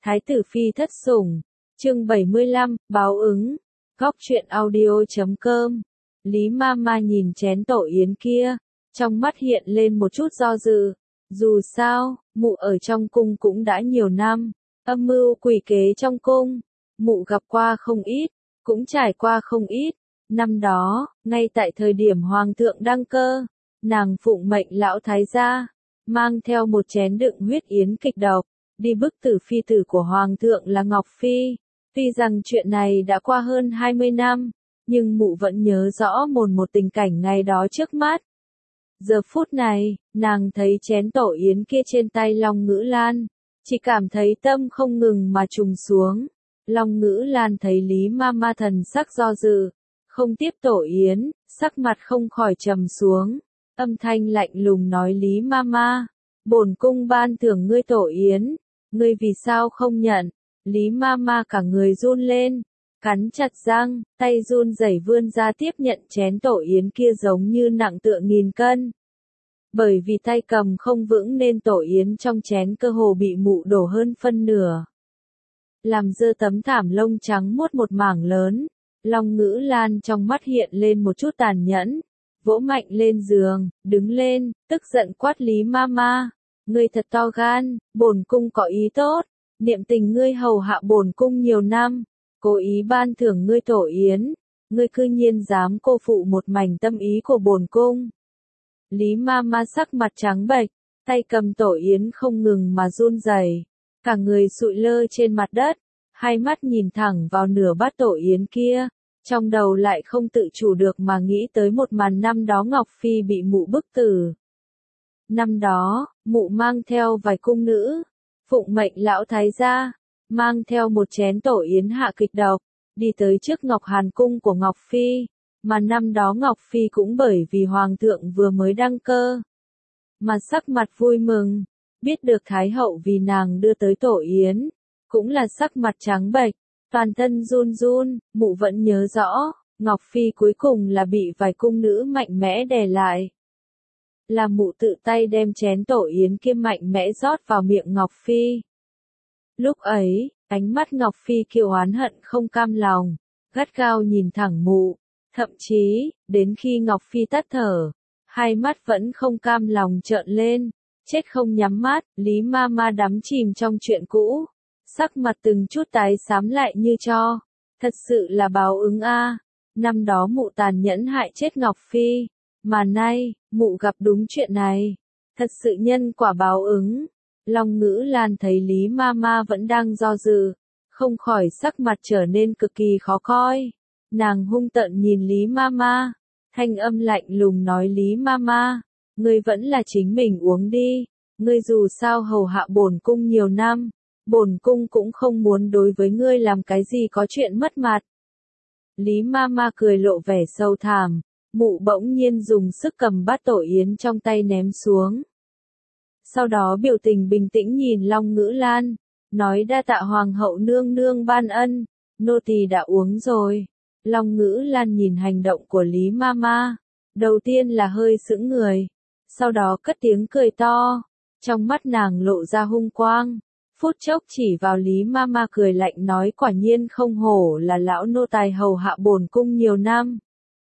Thái tử phi thất sủng, chương 75, báo ứng, góc truyện audio.com. Lý Mama nhìn chén tổ yến kia, trong mắt hiện lên một chút do dự. Dù sao, mụ ở trong cung cũng đã nhiều năm, âm mưu quỷ kế trong cung, mụ gặp qua không ít, cũng trải qua không ít. Năm đó, ngay tại thời điểm hoàng thượng đăng cơ, nàng phụng mệnh lão thái gia, mang theo một chén đựng huyết yến kịch độc, đi bức tử phi tử của hoàng thượng là Ngọc Phi. Tuy rằng chuyện này đã qua hơn 20 năm, nhưng mụ vẫn nhớ rõ một tình cảnh ngày đó trước mắt. Giờ phút này, nàng thấy chén tổ yến kia trên tay Long Ngữ Lan, chỉ cảm thấy tâm không ngừng mà trùng xuống. Long Ngữ Lan thấy Lý Mama thần sắc do dự, không tiếp tổ yến, sắc mặt không khỏi trầm xuống, âm thanh lạnh lùng nói: Lý Mama, bổn cung ban thưởng ngươi tổ yến, ngươi vì sao không nhận? Lý Mama cả người run lên, cắn chặt răng, tay run rẩy vươn ra tiếp nhận chén tổ yến kia giống như nặng tựa nghìn cân. Bởi vì tay cầm không vững nên tổ yến trong chén cơ hồ bị mụ đổ hơn phân nửa, làm dơ tấm thảm lông trắng muốt một mảng lớn. Long Ngữ Lan trong mắt hiện lên một chút tàn nhẫn, vỗ mạnh lên giường, đứng lên, tức giận quát: Lý Mama, ngươi thật to gan, bổn cung có ý tốt, niệm tình ngươi hầu hạ bổn cung nhiều năm, cố ý ban thưởng ngươi tổ yến, ngươi cư nhiên dám cô phụ một mảnh tâm ý của bổn cung. Lý Mama sắc mặt trắng bệch, tay cầm tổ yến không ngừng mà run rẩy, cả người sụi lơ trên mặt đất, hai mắt nhìn thẳng vào nửa bát tổ yến kia, trong đầu lại không tự chủ được mà nghĩ tới một màn năm đó Ngọc Phi bị mụ bức tử. Năm đó, mụ mang theo vài cung nữ, phụng mệnh lão thái gia, mang theo một chén tổ yến hạ kịch độc, đi tới trước Ngọc Hàn cung của Ngọc Phi, mà năm đó Ngọc Phi cũng bởi vì hoàng thượng vừa mới đăng cơ, mà sắc mặt vui mừng, biết được thái hậu vì nàng đưa tới tổ yến, cũng là sắc mặt trắng bệch, toàn thân run run. Mụ vẫn nhớ rõ, Ngọc Phi cuối cùng là bị vài cung nữ mạnh mẽ đè lại. Là mụ tự tay đem chén tổ yến kia mạnh mẽ rót vào miệng Ngọc Phi. Lúc ấy, ánh mắt Ngọc Phi kiêu oán hận không cam lòng, gắt gao nhìn thẳng mụ, thậm chí, đến khi Ngọc Phi tắt thở, hai mắt vẫn không cam lòng trợn lên, chết không nhắm mắt. Lý Mama đắm chìm trong chuyện cũ, sắc mặt từng chút tái xám lại như tro. Thật sự là báo ứng a. Năm đó mụ tàn nhẫn hại chết Ngọc Phi, mà nay, mụ gặp đúng chuyện này. Thật sự nhân quả báo ứng. Long Ngữ Lan thấy Lý Mama vẫn đang do dự, không khỏi sắc mặt trở nên cực kỳ khó coi. Nàng hung tợn nhìn Lý Mama, thanh âm lạnh lùng nói: Lý Mama, ngươi vẫn là chính mình uống đi, ngươi dù sao hầu hạ bổn cung nhiều năm, bổn cung cũng không muốn đối với ngươi làm cái gì có chuyện mất mặt. Lý Mama cười lộ vẻ sâu thẳm, mụ bỗng nhiên dùng sức cầm bát tổ yến trong tay ném xuống. Sau đó biểu tình bình tĩnh nhìn Long Ngữ Lan, nói: đa tạ hoàng hậu nương nương ban ân, nô tỳ đã uống rồi. Long Ngữ Lan nhìn hành động của Lý Mama, đầu tiên là hơi sững người, sau đó cất tiếng cười to, trong mắt nàng lộ ra hung quang, phút chốc chỉ vào Lý Mama cười lạnh nói: quả nhiên không hổ là lão nô tài hầu hạ bổn cung nhiều năm,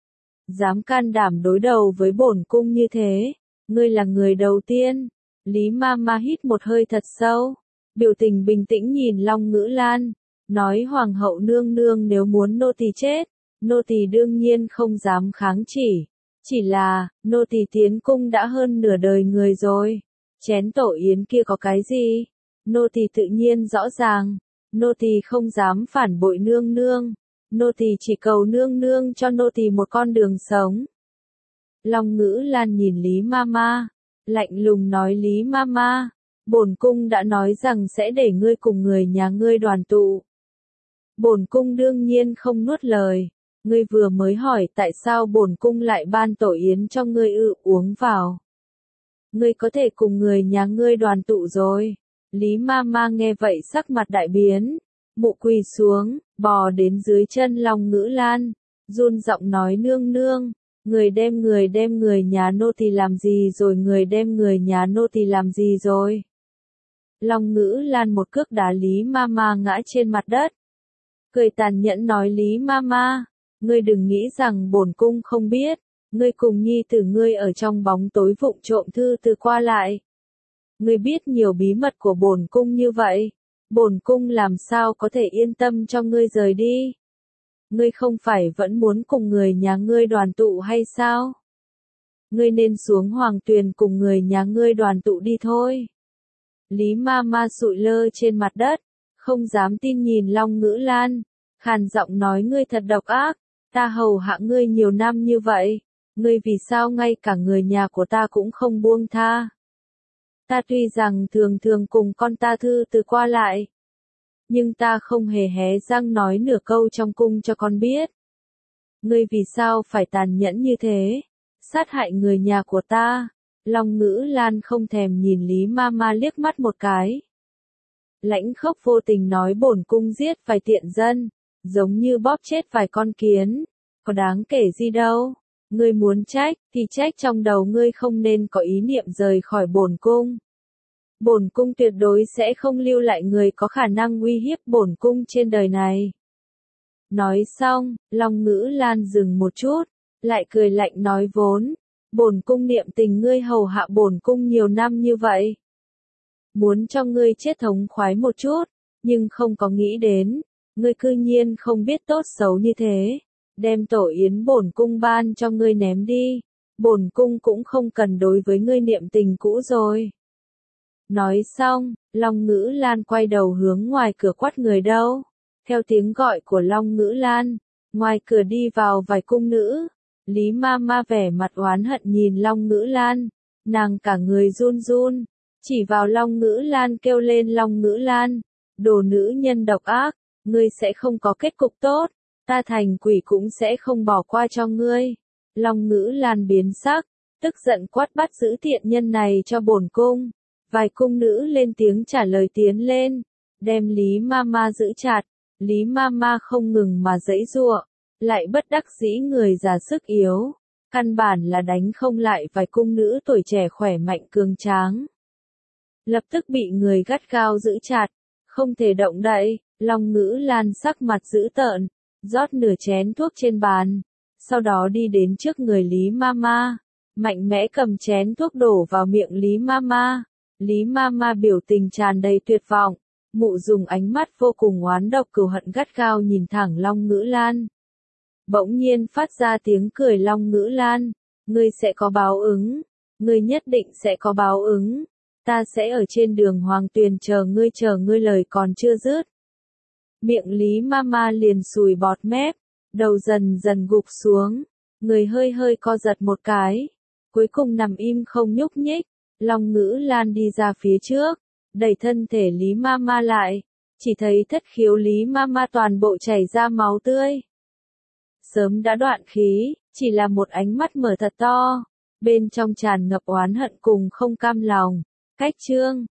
dám can đảm đối đầu với bổn cung như thế, ngươi là người đầu tiên. Lý Mama hít một hơi thật sâu, biểu tình bình tĩnh nhìn Long Ngữ Lan, nói: hoàng hậu nương nương nếu muốn nô tỳ chết, nô tỳ đương nhiên không dám kháng chỉ là, nô tỳ tiến cung đã hơn nửa đời người rồi, chén tổ yến kia có cái gì, nô tỳ tự nhiên rõ ràng, nô tỳ không dám phản bội nương nương, nô tỳ chỉ cầu nương nương cho nô tỳ một con đường sống. Long Ngữ Lan nhìn Lý Mama, lạnh lùng nói: Lý Mama, bổn cung đã nói rằng sẽ để ngươi cùng người nhà ngươi đoàn tụ. Bổn cung đương nhiên không nuốt lời, ngươi vừa mới hỏi tại sao bổn cung lại ban tổ yến cho ngươi uống vào. Ngươi có thể cùng người nhà ngươi đoàn tụ rồi. Lý Mama nghe vậy sắc mặt đại biến, mụ quỳ xuống, bò đến dưới chân Long Ngữ Lan, run giọng nói: nương nương, người đem người nhà nô tỳ làm gì rồi, người đem người nhà nô tỳ làm gì rồi? Long Ngữ Lan một cước đá Lý Mama ngã trên mặt đất. Cười tàn nhẫn nói Lý Mama, ngươi đừng nghĩ rằng bổn cung không biết, ngươi cùng nhi tử ngươi ở trong bóng tối vụng trộm thư từ qua lại. Ngươi biết nhiều bí mật của bổn cung như vậy, bổn cung làm sao có thể yên tâm cho ngươi rời đi? Ngươi không phải vẫn muốn cùng người nhà ngươi đoàn tụ hay sao? Ngươi nên xuống hoàng tuyền cùng người nhà ngươi đoàn tụ đi thôi. Lý Mama sụi lơ trên mặt đất, không dám tin nhìn Long Ngữ Lan, khàn giọng nói ngươi thật độc ác, ta hầu hạ ngươi nhiều năm như vậy, ngươi vì sao ngay cả người nhà của ta cũng không buông tha? Ta tuy rằng thường thường cùng con ta thư từ qua lại, nhưng ta không hề hé răng nói nửa câu trong cung cho con biết. Ngươi vì sao phải tàn nhẫn như thế, sát hại người nhà của ta? Long Ngữ Lan không thèm nhìn Lý Mama liếc mắt một cái. Lãnh Khốc vô tình nói bổn cung giết vài tiện dân, giống như bóp chết vài con kiến, có đáng kể gì đâu. Ngươi muốn trách, thì trách trong đầu ngươi không nên có ý niệm rời khỏi bổn cung. Bổn cung tuyệt đối sẽ không lưu lại người có khả năng uy hiếp bổn cung trên đời này. Nói xong, Long Ngữ Lan dừng một chút, lại cười lạnh nói vốn, bổn cung niệm tình ngươi hầu hạ bổn cung nhiều năm như vậy. Muốn cho ngươi chết thống khoái một chút, nhưng không có nghĩ đến, ngươi cư nhiên không biết tốt xấu như thế, đem tổ yến bổn cung ban cho ngươi ném đi, bổn cung cũng không cần đối với ngươi niệm tình cũ rồi. Nói xong, Long Ngữ Lan quay đầu hướng ngoài cửa quát người đâu. Theo tiếng gọi của Long Ngữ Lan, ngoài cửa đi vào vài cung nữ. Lý Mama vẻ mặt oán hận nhìn Long Ngữ Lan, nàng cả người run run, chỉ vào Long Ngữ Lan kêu lên Long Ngữ Lan, đồ nữ nhân độc ác, ngươi sẽ không có kết cục tốt, ta thành quỷ cũng sẽ không bỏ qua cho ngươi. Long Ngữ Lan biến sắc, tức giận quát bắt giữ tiện nhân này cho bổn cung. Vài cung nữ lên tiếng trả lời tiến lên, đem Lý Mama giữ chặt. Lý Mama không ngừng mà giãy giụa, lại bất đắc dĩ người già sức yếu, căn bản là đánh không lại vài cung nữ tuổi trẻ khỏe mạnh cường tráng. Lập tức bị người gắt gao giữ chặt, không thể động đậy. Long Ngữ Lan sắc mặt dữ tợn, rót nửa chén thuốc trên bàn, sau đó đi đến trước người Lý Mama, mạnh mẽ cầm chén thuốc đổ vào miệng Lý Mama. Lý Mama biểu tình tràn đầy tuyệt vọng, mụ dùng ánh mắt vô cùng oán độc cừu hận gắt gao nhìn thẳng Long Ngữ Lan. Bỗng nhiên phát ra tiếng cười Long Ngữ Lan, ngươi sẽ có báo ứng, ngươi nhất định sẽ có báo ứng, ta sẽ ở trên đường Hoàng Tuyền chờ ngươi lời còn chưa dứt. Miệng Lý Mama liền sùi bọt mép, đầu dần dần gục xuống, người hơi hơi co giật một cái, cuối cùng nằm im không nhúc nhích. Long Ngữ Lan đi ra phía trước, đẩy thân thể Lý Mama lại, chỉ thấy thất khiếu Lý Mama toàn bộ chảy ra máu tươi. Sớm đã đoạn khí, chỉ là một ánh mắt mở thật to, bên trong tràn ngập oán hận cùng không cam lòng. Cách chương